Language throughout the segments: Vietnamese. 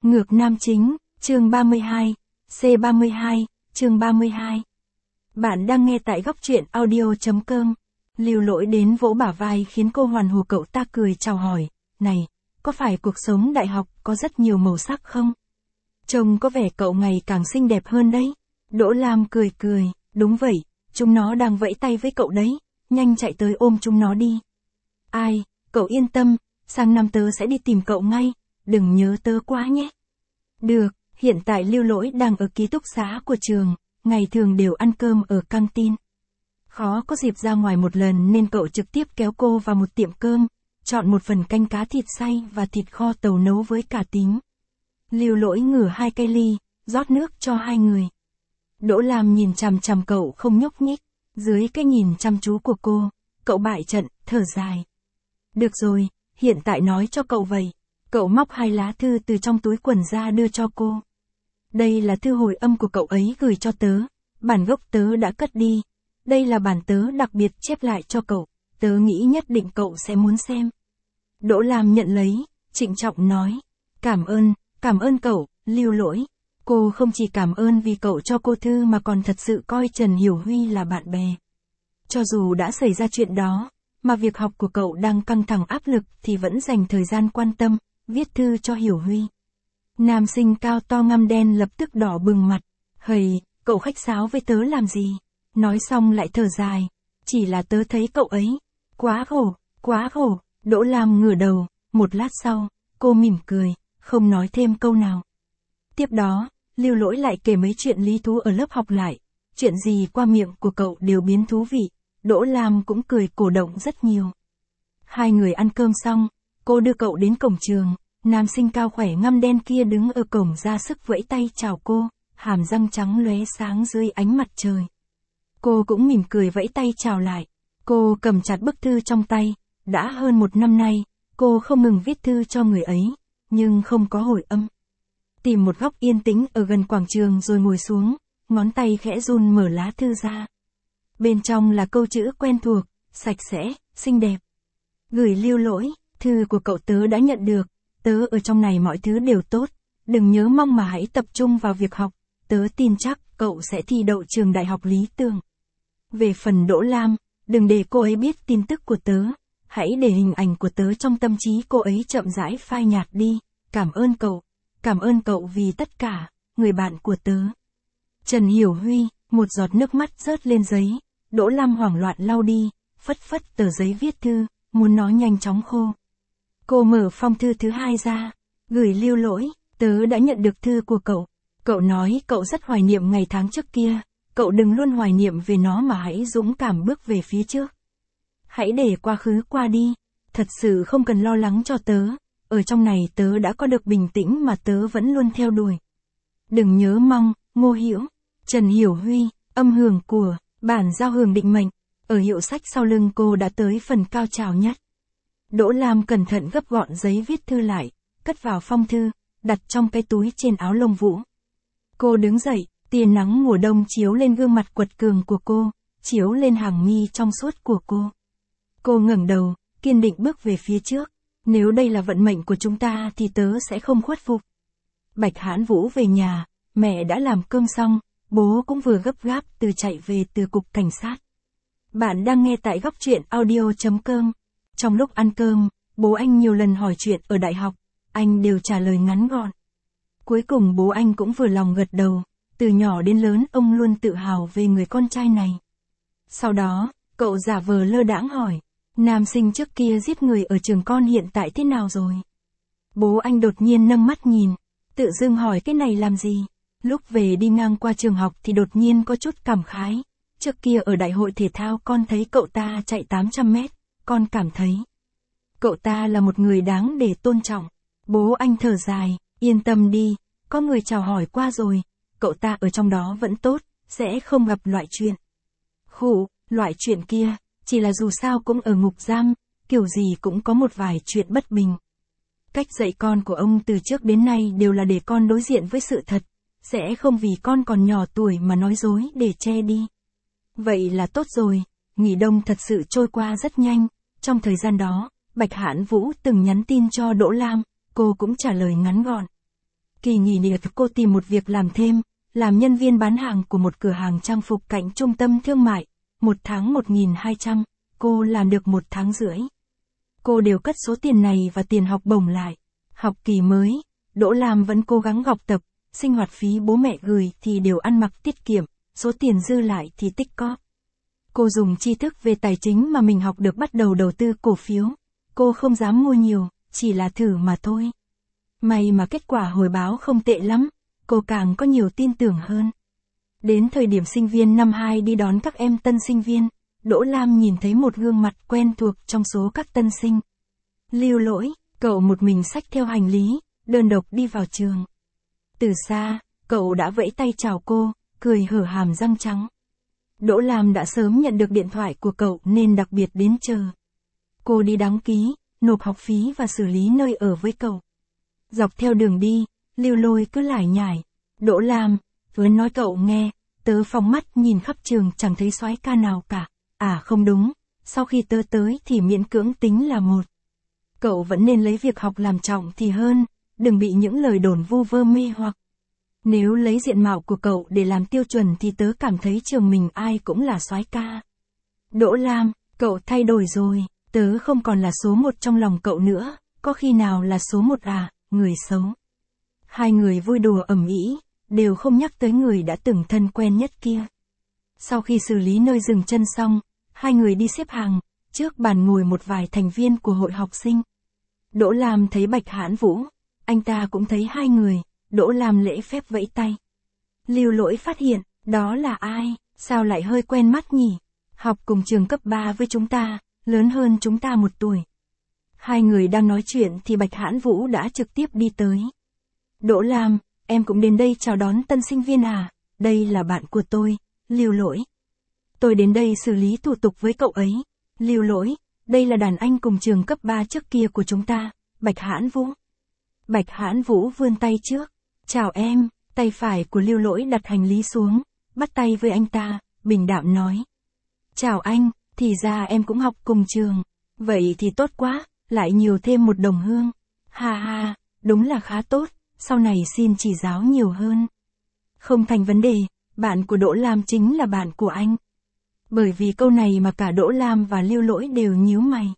Ngược nam chính, chương 32, C32, chương 32. Bạn đang nghe tại góc truyện audio.com. Lưu Lỗi đến vỗ bả vai khiến cô hoàn hù cậu ta cười chào hỏi, này, có phải cuộc sống đại học có rất nhiều màu sắc không? Trông có vẻ cậu ngày càng xinh đẹp hơn đấy. Đỗ Lam cười cười, đúng vậy, chúng nó đang vẫy tay với cậu đấy, nhanh chạy tới ôm chúng nó đi. Ai, cậu yên tâm, sang năm tớ sẽ đi tìm cậu ngay, đừng nhớ tớ quá nhé. Được, hiện tại Lưu Lỗi đang ở ký túc xá của trường, ngày thường đều ăn cơm ở căng tin. Khó có dịp ra ngoài một lần nên cậu trực tiếp kéo cô vào một tiệm cơm, chọn một phần canh cá thịt xay và thịt kho tàu nấu với cà tím. Lưu Lỗi ngửa 2 cái ly, rót nước cho hai người. Đỗ Lam nhìn chằm chằm cậu không nhúc nhích, dưới cái nhìn chăm chú của cô, cậu bại trận, thở dài. Được rồi, hiện tại nói cho cậu vậy. Cậu móc 2 lá thư từ trong túi quần ra đưa cho cô. Đây là thư hồi âm của cậu ấy gửi cho tớ, bản gốc tớ đã cất đi. Đây là bản tớ đặc biệt chép lại cho cậu, tớ nghĩ nhất định cậu sẽ muốn xem. Đỗ Lam nhận lấy, trịnh trọng nói, cảm ơn cậu, Lưu Lỗi. Cô không chỉ cảm ơn vì cậu cho cô thư mà còn thật sự coi Trần Hiểu Huy là bạn bè. Cho dù đã xảy ra chuyện đó, mà việc học của cậu đang căng thẳng áp lực thì vẫn dành thời gian quan tâm, viết thư cho Hiểu Huy. Nam sinh cao to ngăm đen lập tức đỏ bừng mặt, hầy, cậu khách sáo với tớ làm gì? Nói xong lại thở dài, chỉ là tớ thấy cậu ấy, quá khổ, Đỗ Lam ngửa đầu, một lát sau, cô mỉm cười, không nói thêm câu nào. Tiếp đó, Lưu Lỗi lại kể mấy chuyện lý thú ở lớp học lại, chuyện gì qua miệng của cậu đều biến thú vị, Đỗ Lam cũng cười cổ động rất nhiều. Hai người ăn cơm xong, cô đưa cậu đến cổng trường, nam sinh cao khỏe ngăm đen kia đứng ở cổng ra sức vẫy tay chào cô, hàm răng trắng lóe sáng dưới ánh mặt trời. Cô cũng mỉm cười vẫy tay chào lại, cô cầm chặt bức thư trong tay, đã hơn 1 năm nay, cô không ngừng viết thư cho người ấy, nhưng không có hồi âm. Tìm một góc yên tĩnh ở gần quảng trường rồi ngồi xuống, ngón tay khẽ run mở lá thư ra. Bên trong là câu chữ quen thuộc, sạch sẽ, xinh đẹp. Gửi Lưu Lỗi, thư của cậu tớ đã nhận được, tớ ở trong này mọi thứ đều tốt, đừng nhớ mong mà hãy tập trung vào việc học, tớ tin chắc cậu sẽ thi đậu trường đại học lý tưởng. Về phần Đỗ Lam, đừng để cô ấy biết tin tức của tớ, hãy để hình ảnh của tớ trong tâm trí cô ấy chậm rãi phai nhạt đi, cảm ơn cậu vì tất cả, người bạn của tớ. Trần Hiểu Huy, một giọt nước mắt rớt lên giấy, Đỗ Lam hoảng loạn lau đi, phất tờ giấy viết thư, muốn nó nhanh chóng khô. Cô mở phong thư thứ 2 ra, gửi Lưu Lỗi, tớ đã nhận được thư của cậu. Cậu nói cậu rất hoài niệm ngày tháng trước kia, cậu đừng luôn hoài niệm về nó mà hãy dũng cảm bước về phía trước. Hãy để quá khứ qua đi, thật sự không cần lo lắng cho tớ, ở trong này tớ đã có được bình tĩnh mà tớ vẫn luôn theo đuổi. Đừng nhớ mong, Ngô Hiểu, Trần Hiểu Huy, âm hưởng của, bản giao hưởng định mệnh, ở hiệu sách sau lưng cô đã tới phần cao trào nhất. Đỗ Lam cẩn thận gấp gọn giấy viết thư lại, cất vào phong thư, đặt trong cái túi trên áo lông vũ. Cô đứng dậy, tia nắng mùa đông chiếu lên gương mặt quật cường của cô, chiếu lên hàng mi trong suốt của cô. Cô ngẩng đầu, kiên định bước về phía trước, nếu đây là vận mệnh của chúng ta thì tớ sẽ không khuất phục. Bạch Hãn Vũ về nhà, mẹ đã làm cơm xong, bố cũng vừa gấp gáp chạy về từ cục cảnh sát. Bạn đang nghe tại góc truyện audio.com. Trong lúc ăn cơm, bố anh nhiều lần hỏi chuyện ở đại học, anh đều trả lời ngắn gọn. Cuối cùng bố anh cũng vừa lòng gật đầu, từ nhỏ đến lớn ông luôn tự hào về người con trai này. Sau đó, cậu giả vờ lơ đãng hỏi, nam sinh trước kia giết người ở trường con hiện tại thế nào rồi? Bố anh đột nhiên nâng mắt nhìn, tự dưng hỏi cái này làm gì? Lúc về đi ngang qua trường học thì đột nhiên có chút cảm khái. Trước kia ở đại hội thể thao con thấy cậu ta chạy 800 mét, con cảm thấy cậu ta là một người đáng để tôn trọng. Bố anh thở dài, yên tâm đi, có người chào hỏi qua rồi, cậu ta ở trong đó vẫn tốt, sẽ không gặp loại chuyện. Loại chuyện kia, chỉ là dù sao cũng ở ngục giam, kiểu gì cũng có một vài chuyện bất bình. Cách dạy con của ông từ trước đến nay đều là để con đối diện với sự thật, sẽ không vì con còn nhỏ tuổi mà nói dối để che đi. Vậy là tốt rồi, nghỉ đông thật sự trôi qua rất nhanh, trong thời gian đó, Bạch Hãn Vũ từng nhắn tin cho Đỗ Lam, cô cũng trả lời ngắn gọn. Kỳ nghỉ hè cô tìm một việc làm thêm, làm nhân viên bán hàng của một cửa hàng trang phục cạnh trung tâm thương mại. Một tháng 1.200, cô làm được 1 tháng rưỡi. Cô đều cất số tiền này và tiền học bổng lại. Học kỳ mới, Đỗ Lam vẫn cố gắng học tập, sinh hoạt phí bố mẹ gửi thì đều ăn mặc tiết kiệm, số tiền dư lại thì tích cóp. Cô dùng tri thức về tài chính mà mình học được bắt đầu đầu tư cổ phiếu. Cô không dám mua nhiều, chỉ là thử mà thôi. May mà kết quả hồi báo không tệ lắm, cô càng có nhiều tin tưởng hơn. Đến thời điểm sinh viên năm 2 đi đón các em tân sinh viên, Đỗ Lam nhìn thấy một gương mặt quen thuộc trong số các tân sinh. Lưu Lỗi, cậu một mình xách theo hành lý, đơn độc đi vào trường. Từ xa, cậu đã vẫy tay chào cô, cười hở hàm răng trắng. Đỗ Lam đã sớm nhận được điện thoại của cậu nên đặc biệt đến chờ. Cô đi đăng ký, nộp học phí và xử lý nơi ở với cậu. Dọc theo đường đi, Lưu Lỗi cứ lải nhải. Đỗ Lam, vừa nói cậu nghe, tớ phóng mắt nhìn khắp trường chẳng thấy soái ca nào cả. À không đúng, sau khi tớ tới thì miễn cưỡng tính là một. Cậu vẫn nên lấy việc học làm trọng thì hơn, đừng bị những lời đồn vu vơ mê hoặc. Nếu lấy diện mạo của cậu để làm tiêu chuẩn thì tớ cảm thấy trường mình ai cũng là soái ca. Đỗ Lam, cậu thay đổi rồi, tớ không còn là số 1 trong lòng cậu nữa, có khi nào là số 1 à, người xấu. Hai người vui đùa ầm ĩ, đều không nhắc tới người đã từng thân quen nhất kia. Sau khi xử lý nơi dừng chân xong, hai người đi xếp hàng, trước bàn ngồi một vài thành viên của hội học sinh. Đỗ Lam thấy Bạch Hãn Vũ, anh ta cũng thấy hai người, Đỗ Lam lễ phép vẫy tay. Lưu Lỗi phát hiện, đó là ai, sao lại hơi quen mắt nhỉ, học cùng trường cấp 3 với chúng ta, lớn hơn chúng ta 1 tuổi. Hai người đang nói chuyện thì Bạch Hãn Vũ đã trực tiếp đi tới. Đỗ Lam, em cũng đến đây chào đón tân sinh viên à, đây là bạn của tôi, Lưu Lỗi. Tôi đến đây xử lý thủ tục với cậu ấy. Lưu Lỗi, đây là đàn anh cùng trường cấp 3 trước kia của chúng ta, Bạch Hãn Vũ. Bạch Hãn Vũ vươn tay trước. Chào em, tay phải của Lưu Lỗi đặt hành lý xuống, bắt tay với anh ta, bình đạm nói. Chào anh, thì ra em cũng học cùng trường. Vậy thì tốt quá, lại nhiều thêm một đồng hương. Ha ha, đúng là khá tốt, sau này xin chỉ giáo nhiều hơn. Không thành vấn đề, bạn của Đỗ Lam chính là bạn của anh. Bởi vì câu này mà cả Đỗ Lam và Lưu Lỗi đều nhíu mày.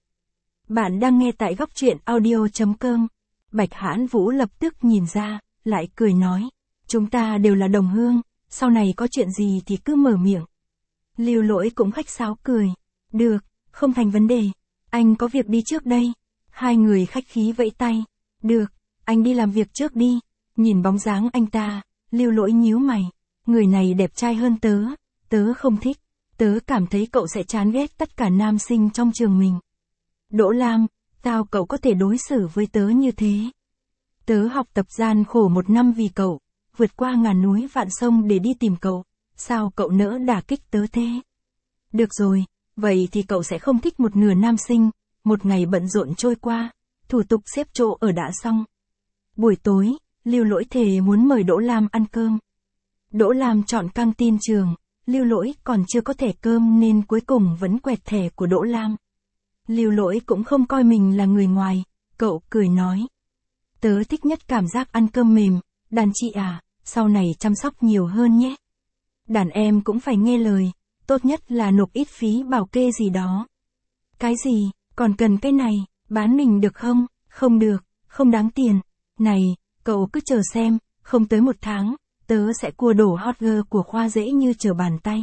Bạn đang nghe tại góc truyện audio.com. Bạch Hãn Vũ lập tức nhìn ra, lại cười nói. Chúng ta đều là đồng hương, sau này có chuyện gì thì cứ mở miệng. Lưu Lỗi cũng khách sáo cười. Được, không thành vấn đề. Anh có việc đi trước đây. Hai người khách khí vẫy tay. Được, anh đi làm việc trước đi. Nhìn bóng dáng anh ta, Lưu Lỗi nhíu mày. Người này đẹp trai hơn tớ. Tớ không thích. Tớ cảm thấy cậu sẽ chán ghét tất cả nam sinh trong trường mình. Đỗ Lam, sao cậu có thể đối xử với tớ như thế? Tớ học tập gian khổ 1 năm vì cậu, vượt qua ngàn núi vạn sông để đi tìm cậu. Sao cậu nỡ đả kích tớ thế? Được rồi, vậy thì cậu sẽ không thích một nửa nam sinh. Một ngày bận rộn trôi qua, thủ tục xếp chỗ ở đã xong. Buổi tối, Lưu Lỗi thề muốn mời Đỗ Lam ăn cơm. Đỗ Lam chọn căng tin trường, Lưu Lỗi còn chưa có thẻ cơm nên cuối cùng vẫn quẹt thẻ của Đỗ Lam. Lưu Lỗi cũng không coi mình là người ngoài, cậu cười nói. Tớ thích nhất cảm giác ăn cơm mềm, đàn chị à, sau này chăm sóc nhiều hơn nhé. Đàn em cũng phải nghe lời, tốt nhất là nộp ít phí bảo kê gì đó. Cái gì, còn cần cái này, bán mình được không? Không được, không đáng tiền. Này, cậu cứ chờ xem, không tới 1 tháng, tớ sẽ cua đổ hot girl của khoa dễ như trở bàn tay.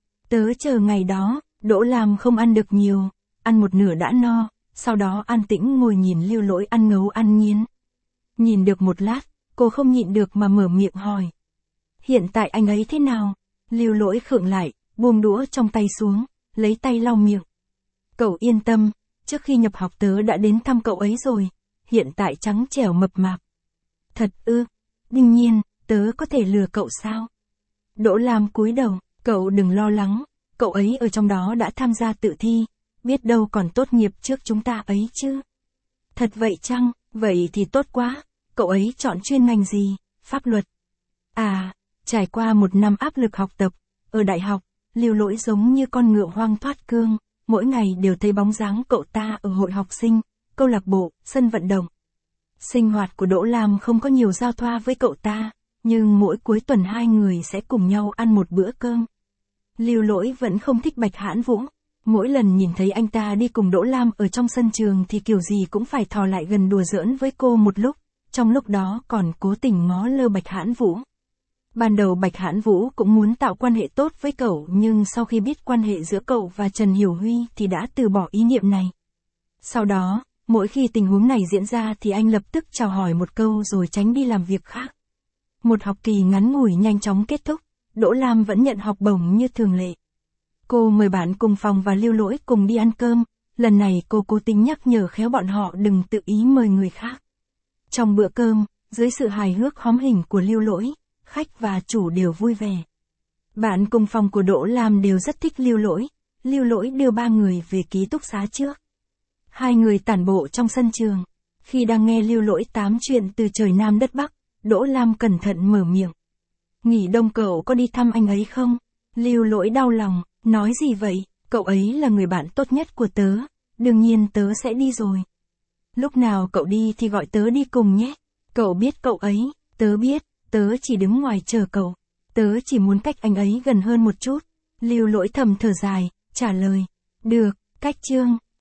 Tớ chờ ngày đó, Đỗ Lam không ăn được nhiều, ăn một nửa đã no, sau đó an tĩnh ngồi nhìn Lưu Lỗi ăn ngấu ăn nghiến. Nhìn được một lát, cô không nhịn được mà mở miệng hỏi. Hiện tại anh ấy thế nào? Lưu Lỗi khựng lại, buông đũa trong tay xuống, lấy tay lau miệng. Cậu yên tâm, trước khi nhập học tớ đã đến thăm cậu ấy rồi, hiện tại trắng trẻo mập mạp. Thật ư? Đương nhiên, tớ có thể lừa cậu sao? Đỗ Lam cúi đầu, cậu đừng lo lắng, cậu ấy ở trong đó đã tham gia tự thi, biết đâu còn tốt nghiệp trước chúng ta ấy chứ. Thật vậy chăng? Vậy thì tốt quá, cậu ấy chọn chuyên ngành gì? Pháp luật. À, trải qua 1 năm áp lực học tập, ở đại học, Lưu Lỗi giống như con ngựa hoang thoát cương, mỗi ngày đều thấy bóng dáng cậu ta ở hội học sinh, câu lạc bộ, sân vận động. Sinh hoạt của Đỗ Lam không có nhiều giao thoa với cậu ta, nhưng mỗi cuối tuần hai người sẽ cùng nhau ăn một bữa cơm. Lưu Lỗi vẫn không thích Bạch Hãn Vũ. Mỗi lần nhìn thấy anh ta đi cùng Đỗ Lam ở trong sân trường thì kiểu gì cũng phải thò lại gần đùa giỡn với cô một lúc, trong lúc đó còn cố tình ngó lơ Bạch Hãn Vũ. Ban đầu Bạch Hãn Vũ cũng muốn tạo quan hệ tốt với cậu, nhưng sau khi biết quan hệ giữa cậu và Trần Hiểu Huy thì đã từ bỏ ý niệm này. Sau đó, mỗi khi tình huống này diễn ra thì anh lập tức chào hỏi một câu rồi tránh đi làm việc khác. Một học kỳ ngắn ngủi nhanh chóng kết thúc, Đỗ Lam vẫn nhận học bổng như thường lệ. Cô mời bạn cùng phòng và Lưu Lỗi cùng đi ăn cơm, lần này cô cố tình nhắc nhở khéo bọn họ đừng tự ý mời người khác. Trong bữa cơm, dưới sự hài hước hóm hỉnh của Lưu Lỗi, khách và chủ đều vui vẻ. Bạn cùng phòng của Đỗ Lam đều rất thích Lưu Lỗi đưa ba người về ký túc xá trước. Hai người tản bộ trong sân trường. Khi đang nghe Lưu Lỗi tám chuyện từ trời Nam đất Bắc, Đỗ Lam cẩn thận mở miệng. Nghỉ đông cậu có đi thăm anh ấy không? Lưu Lỗi đau lòng, nói gì vậy, cậu ấy là người bạn tốt nhất của tớ, đương nhiên tớ sẽ đi rồi. Lúc nào cậu đi thì gọi tớ đi cùng nhé. Cậu biết cậu ấy, tớ biết, tớ chỉ đứng ngoài chờ cậu. Tớ chỉ muốn cách anh ấy gần hơn một chút. Lưu Lỗi thầm thở dài, trả lời. Được, cách chương.